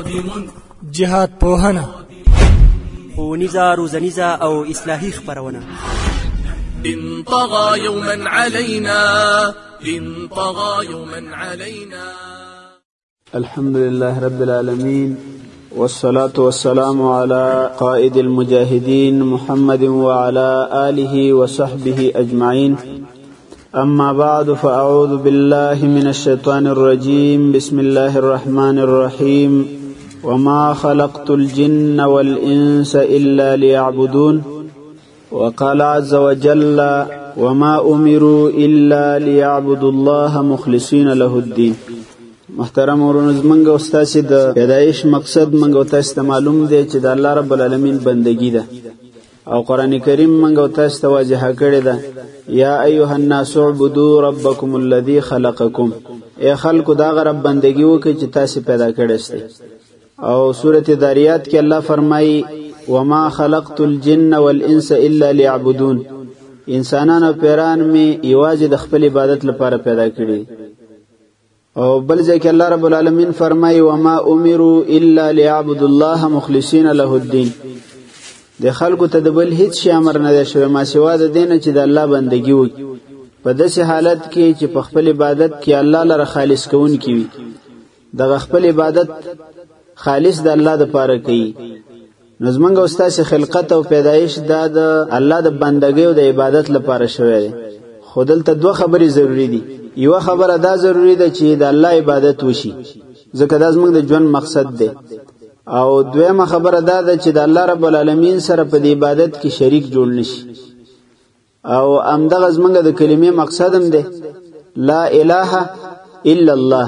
جهاد پوهنه، ښوونیزه، روزنیزه او اصلاحي خپرونه. إن طغى يوما علينا إن طغى يوما علينا. الحمد لله رب العالمين والصلاة والسلام على قائد المجاهدين محمد وعلى آله وصحبه أجمعين. أما بعد فأعوذ بالله من الشيطان الرجيم. بسم الله الرحمن الرحيم. وما خلقت الجن والإنس إلا ليعبدون. وقال عز وجل وما أمروا إلا ليعبدوا الله مخلصين له الدين. محترم ورونو، زمونږ او ستاسې د پیدایش مقصد مونږ او تاسې ته معلوم دی چې د الله رب العالمین بندگی ده، او قرآن کریم مونږ او تاسې ته واضحه کړې ده یا ایها الناس اعبدوا ربکم الذی خلقکم. ای خلکو د هغه رب بندگی وکړئ چې تاسې پیدا کړی ستی. او سورة ذاریات کې الله فرمایي وما خلقت الجن والانس الا ليعبدون. انسانان او پیران می یوازې د خپل عبادت لپاره پیدا کړي. او بل ځای کې الله رب العالمین فرمایي وما امروا الا ليعبدوا الله مخلصین له الدین. د خلکو ته د بل هیڅ شي امر نه دی شوی ما سوا د دینه چې د الله بندگی وکړي په داسې حالت کې چې په خپل عبادت کې الله لره خالص کوونکی وي. دغه خپل عبادت خالص د الله د پاره کوي. نو زمونږ او ستاسې خلقت او پیدایش دا د الله د بندګۍ او د عبادت لپاره شوی دی. خو دلته دوه خبرې ضروری دي. یوه خبره دا ضروری ده چې د الله عبادت وشي، ځکه دا زمونږ د ژوند مقصد دی. او دویمه خبره دا ده چې د الله رب العالمین سره په دې عبادت کې شریک جوړ نشي. او همدغه زمونږ د کلمې مقصد هم دی لا اله الا الله.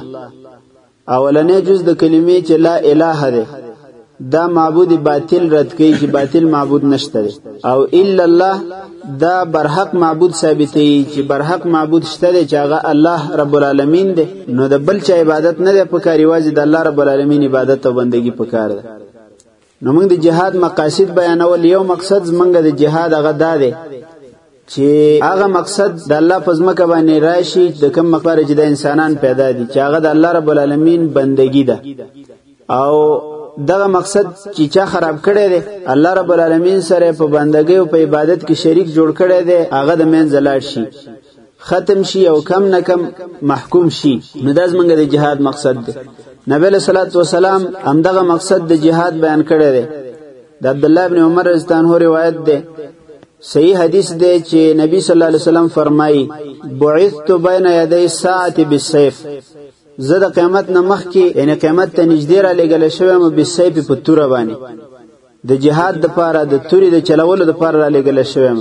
اولنې جز د کلمې چې لا اله ده دا معبود باطل رد کوي چې باطل معبود نشته دی. او الا الله دا برحق معبود ثابتوي چې برحق معبود شته دی چې هغه الله رب العالمین دی. نو د بل چا عبادت نه دی پکار، یوازې د الله رب العالمین عبادت او بندگی پکار ده. نو موږ د جهاد مقاصد بیانول. یو مقصد موږ د جهاد هغه دا دی چې هغه مقصد د الله په ځمکه باندې راشي د کوم مقصد چې د انسانان پیدا دي چې هغه د الله رب العالمین بندگی ده. او دغه مقصد چې چا خراب کړی دی الله رب العالمین سره په بندګۍ او په عبادت کې شریک جوړ کړی دی هغه د منځه لاړ شي، ختم شي او کم نه کم محکوم شي. نو دا زمونږ د جهاد مقصد دی. نبی علیہ الصلوۃ والسلام همدغه مقصد د جهاد بیان کړی دی. د عبد الله ابن عمر رضی الله عنه روایت دی، صحیح حدیث دی چې نبی صلی الله علیه وسلم فرمایي بعثت بین یدی الساعه بالسيف. زه د قیامت نه مخکې یعنی قیامت ته نږدې را لېږلی شویم بالسیف په توره باندې د جهاد دپاره د تورې د چلولو دپاره را لېږلی شویم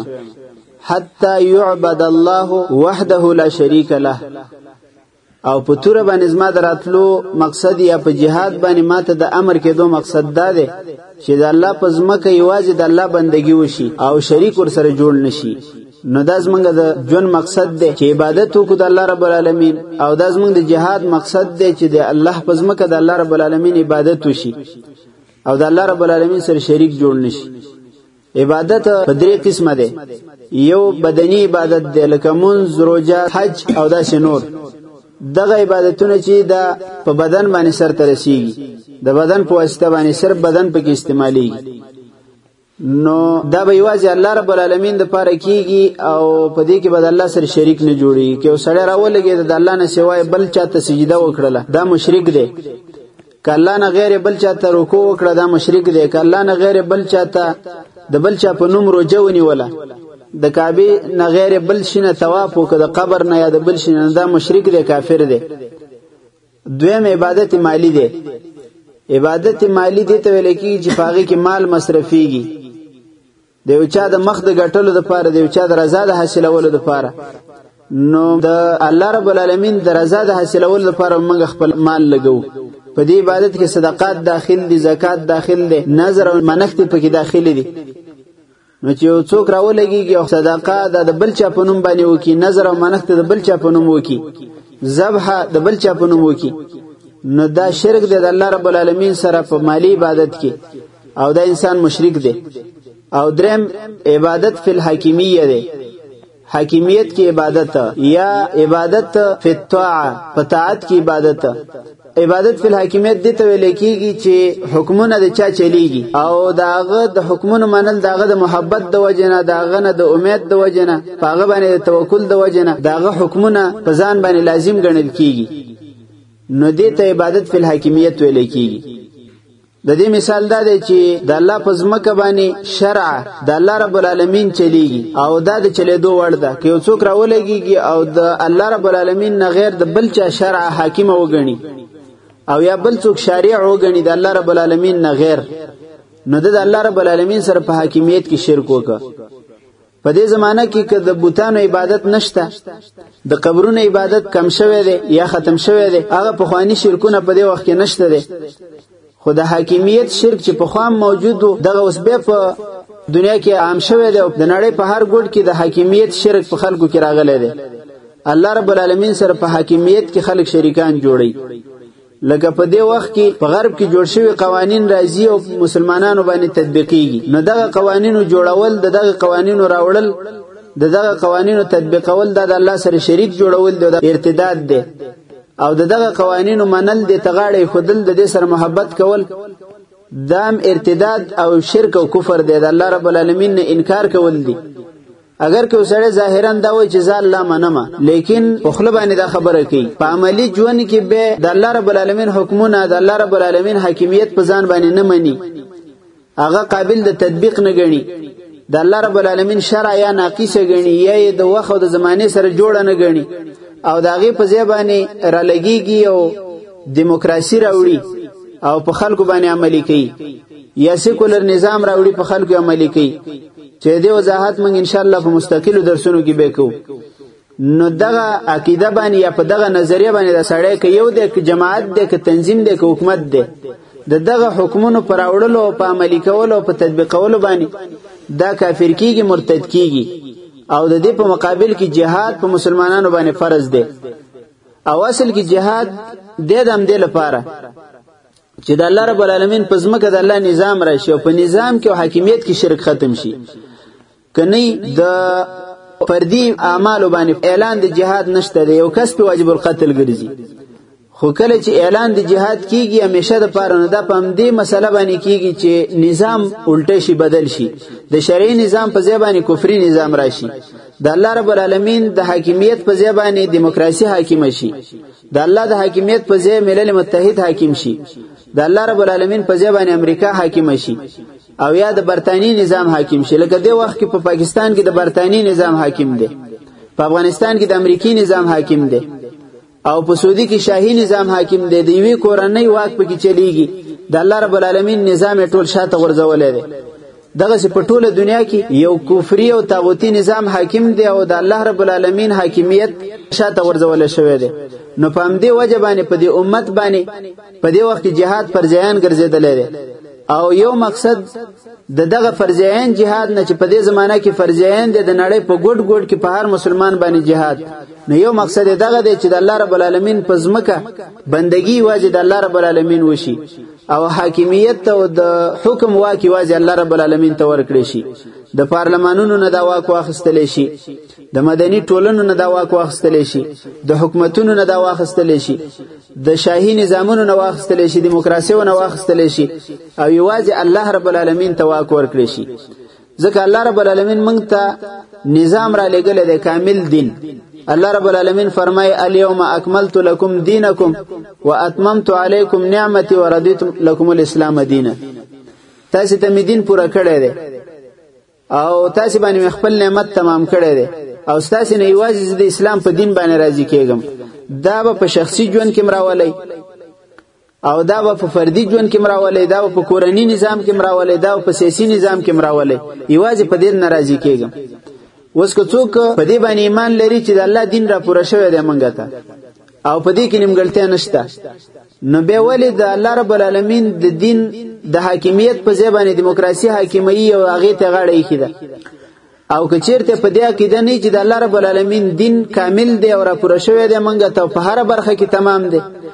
حتی یعبد الله وحده لا شریک له. او په توره باندې زما د راتلو مقصد یا په جهاد باندې ماته د امر کېدو مقصد دا دی چې د الله په ځمکه یوازې د الله بندګي وشي او شریک ورسره جوړ نشي. نو دا زمونږ د ژوند مقصد دی چې عبادت وکړو د الله رب العالمین. او دا زمونږ د جهاد مقصد دی چې د الله په ځمکه د الله رب العالمین عبادت وشي او د الله رب العالمین سره شریک جوړ نشي. عبادت په درې قسمه دی. یو بدنی عبادت دی لکه منځ، روژه، حج او داسې نور. دغه عبادتونه چې دا په بدن باندې سرته رسیږي، د بدن په واسطه باندې صرف بدن پکې استعمالیږي. نو دا به یوازې الله رب العالمین د پاره کیږي او په دې کې به د الله سره شریک نه جوړي. که یو سړی راولګي د الله نه سوای بل چاته سجده وکړله دا مشرک دی. که الله نه غیر بل چاته رکوع وکړه دا مشرک دی. که الله نه غیر بل چاته د بل چا په نوم روژه ونیوله، د کعبې نه غیر بل شي نه طواف وکړه، د قبر نه یا د بل شي نه، دا مشرک دی، کافر دی. دویم عبادت مالی دی. عبادت مالی دی ته ویل کېږي چې په هغې کې مال مصرفیږي د یو چا د مخ د ګټلو دپاره، د یو چا د رضا د حاصلولو دپاره. نو د الله رب العالمین د رضا د حاصلولو دپاره موږ خپل مال لګو. په دې عبادت کې صدقات داخل دي، زکات داخل دي، نظر او منښت پکې داخل دي. نو چې یو څوک راولګيږي او صدقه د بل چا په نوم باندې وکي، نظر او منښت د بل چا په نوم وکي، ذبح د بل چا په نوم وکي، نو دا شرک دی د الله رب العالمین سره په مالی عبادت کې، او دا انسان مشرک دی. او درم عبادت فی الحاکمیه دی. حاکمیت کی عبادت یا عبادت فی الطاعه پتاعت کی عبادت. عبادت فی الحاکمیت دې ته ویل کېږي چې حکمونه د چا چلیږي او داغه د حکمونو منل داغه د محبت د وجنه داغه نه د امید د وجنه هغه باندې د توکل د وجنه داغه حکمونه په ځان باندې لازم ګڼل کېږي. نو دې ته عبادت فی الحاکمیت ویل کېږي. د دې مثال دا دی چې د الله په ځمکه باندې شرع د الله رب العالمین چلیږي او دا د چلیدو وړ ده. که یو څوک راولګيږي او د الله رب العالمین نه غیر د بل چا شرع حاکم وګڼي او یا بل څوک شارع وګڼي د الله رب العالمین نه غیر، نو د الله رب العالمین سره په حاکمیت کې شرک وکړه. په دې زمانہ کې که د بوتانو عبادت نشته، د قبرونو عبادت کم شوی دی یا ختم شوی دی، هغه پخوانی شرکونه په دې وخت کې نشته دی. خو د حاکمیت شرک چې په خام موجود و دغه اوس به په دنیا کې عام شوی دی. د نړۍ په هر ګوټ کې د حاکمیت شرک په خلکو کې راغلی دی. الله رب العالمین سره په حاکمیت کې خلک شریکان جوړي. لکه په دې وخت کې په غرب کې جوړ شوی قوانین راځي او مسلمانانو باندې تطبیقيږي. نو دغه قوانینو جوړول، دغه قوانینو راوړل، دغه قوانینو تطبیقول د الله سره شریک جوړول د ارتداد دی. او دغه قوانینو منل د تغاړې خودل د دې سره محبت کول دام ارتداد او شرک او کفر دی. د الله رب العالمین نه انکار کول دی. اگر که وسړی ظاهرا دا وایي چې ځا الله منما، لیکن په خله باندې دا خبره کوي، په عملی ژوند کې به د الله رب العالمین حکمونه، د الله رب العالمین حاکمیت په ځان باندې نه مني، هغه قابل د تطبیق نه ګڼي، د الله رب العالمین شرع یا ناقصه ګڼي یا د وخت او د زمانه سره جوړه نه ګڼي او داغه په ځای باندې را لګيږي او دیموکراسي راوړي او په خلکو باندې عملي کوي یا سیکولر نظام راوړي په خلکو عملي کوي. چې دې وضاحت موږ ان شاء الله په مستقلو درسونو کې به کوو. نو دغه عقیده باندې یا په دغه نظریه باندې د سړی کې یو د جماعت د تنظیم د حکومت دی، دغه حکمونو پر اورلو او په عملي کولو او په تطبیقولو باندې دا کافر کیږي، مرتد کیږي. او د دې په مقابل کې جهاد په مسلمانانو باندې فرض دی. او اصل کې جهاد د دې د لپاره چې د الله رب العالمین په ځمکه د الله نظام راشي او په نظام کې او حاکمیت کې شرک ختم شي. کني د فردي اعمال باندې اعلان د جهاد نشته دی، یو کس په واجب القتل ګرځي. خو کله چې اعلان د جهاد کیږي همیشه د پاره نه د پم دې مسله باندې کیږي چې نظام الټه شي، بدل شي، د شرعي نظام په ځای باندې کفري نظام راشي، د الله رب العالمین د حاکمیت په ځای باندې دیموکراسي حاکم شي، د الله د حاکمیت په ځای ملل متحد حاکم شي، د الله رب العالمین په ځای باندې امریکا حاکم شي او یا د برتانی نظام حاکم شي. لکه د وخت کې په پاکستان کې د برتانی نظام حاکم دی، په افغانستان کې د امریکای نظام حاکم دی او په سعودي کې شاهي نظام حاکم دی. د یوې کورنۍ واک پکې چلیږي، د الله رب العالمین نظام ټول شاته ورځولې دی. دغه په ټوله دنیا کې یو کفري او طاغوتی نظام حاکم دی او د الله رب العالمین حاکمیت شاته ورځولې شوی دی. نو په همدې وجه باندې په دې امت باندې په دې وخت کې جهاد پر ځایان ګرځیدلې دی. او یو مقصد دغه فرضیان جهاد نه چې په دې زمانہ کې فرضیان د نړۍ په ګډ ګډ کې په هر مسلمان باندې جهاد نو یو مقصد دغه دی چې د الله رب العالمین په ځمکه بندگی واجب د الله رب العالمین وشي او حاکمیت او د حکم واکي واجب الله رب العالمین ته ورکړي شي. د پارلمانونو نه دا واک واخستل شي، د مدني ټولنو نه دا واک واخستل شي، د حکومتونو نه دا واخستل شي، د شاهي نظامونو نه واخستل شي، دیموکراسي نه واخستل شي او یوازې الله رب العالمین ته واک ورکړي شي. ځکه الله رب العالمین موږ ته نظام را لګل دی، کامل دین. الله رب العالمین فرمای الیوم اکملت لکم دینکم واتممت علیکم نعمتي ورضیت لکم الاسلام دینا. تاسو ته می دین پورا کړی دی او تاسو باندې خپل نعمت تمام کړی دی او تاسو نه یوازې د اسلام په دین باندې راضی کېږم. دا به په شخصي ژوند کې مراولي او دا به په فردي ژوند کې مراولي، دا به په کورنی نظام کې مراولي، دا به په سیاسي نظام کې مراولي، یوازې په دین ناراضي کېږم. اوس که څوک په دې باندې ایمان لري چې د الله دین را پوره شوی دی مونږ ته او په دې کې نیمګړتیا نشته، نو به ولې د الله رب العالمین د دین د حاکمیت په ځای باندې دیموکراسي حاکمي او هغه ته غاړه یې کړه. او که چیرته په دې عقیده نه چې د الله رب العالمین دین کامل دی او را پوره شوی دی مونږ ته په هر برخه کې تمام دی،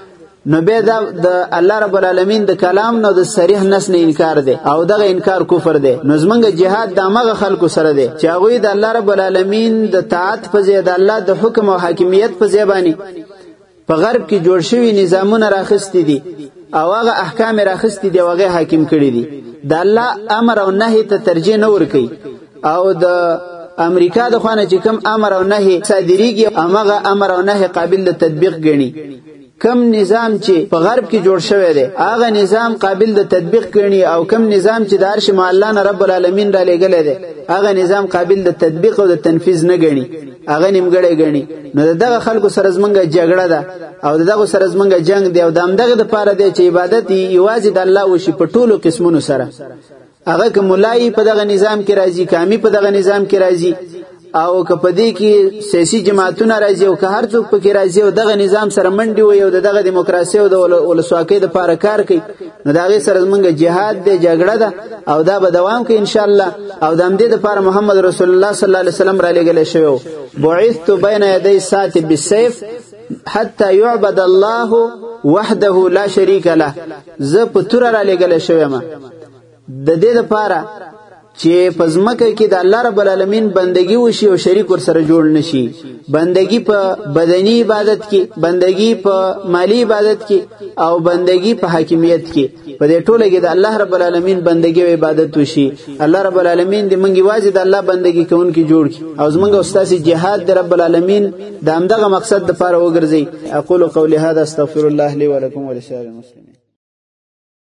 نو به دا د الله رب العالمین د کلام نو د صریح نس نه انکار دی او دغه انکار کفر دی. نو زمونږ جهاد د هغه خلکو سره دی چې هغوی د الله رب العالمین د طاعت په ځای د الله د حکم او حاکمیت په ځای باندې په غرب کې جوړ شوي نظامونه راخستی دي او هغه احکام راخستی دي او هغه حاکم کړي دي. د الله امر او نهي ته ترجیح نه ورکوي او د امریکا د خوانه چې کوم امر او نهي صادریږي هغه امر او نهي قابل د تطبیق ګڼي. کم نظام چې په غرب کې جوړ شوی دی هغه نظام قابل د تطبیق ګڼي او کم نظام چې د عرش معلا نه رب العالمین را لېږلی دی هغه نظام قابل د تطبیق او د تنفیذ نه ګڼي، هغه نیمګړی ګڼي. نو دغه خلکو سره زمونږ جګړه ده او دغه سره زمونږ جنگ دی او د همدغه دپاره دی چې عبادت یوازې د الله وشي په ټولو قسمونو سره. هغه که ملایي په دغه نظام کې راځي، کامي په دغه نظام کې راځي او که په دې کې سیاسي جماعتونه راځي او که هر څوک پکې راځي او دغه نظام سره منډي وي او دغه دیموکراسي او د ولسواکۍ دپاره کار کوي نو د هغې سره زمونږ جهاد دی، جګړه ده او دا به دوام کوي انشاءالله. او د همدې دپاره محمد رسول الله صلی الله علیه وسلم را لېږلی شوی و بعثت بین یدی الساعة بالسیف حتی یعبد الله وحده لا شریک له. زه په توره را لېږلی شوی یم د دې دپاره چې په ځمکه کې د الله رب العالمین بندگی وشي او شریک ورسره جوړ نشي. بندگی په بدنی عبادت کې، بندگی په مالی عبادت کې او بندگی په حاکمیت کې، په دې ټوله کې د الله رب العالمین بندگی او عبادت وشي. الله رب العالمین دې موږ یوازې د الله بندگی کوونکي جوړ کړي او زموږ استاد جهاد د رب العالمین د همدغه مقصد لپاره وګرځي. اقول قولي هذا استغفر الله لي ولكم ولسائر المسلمين.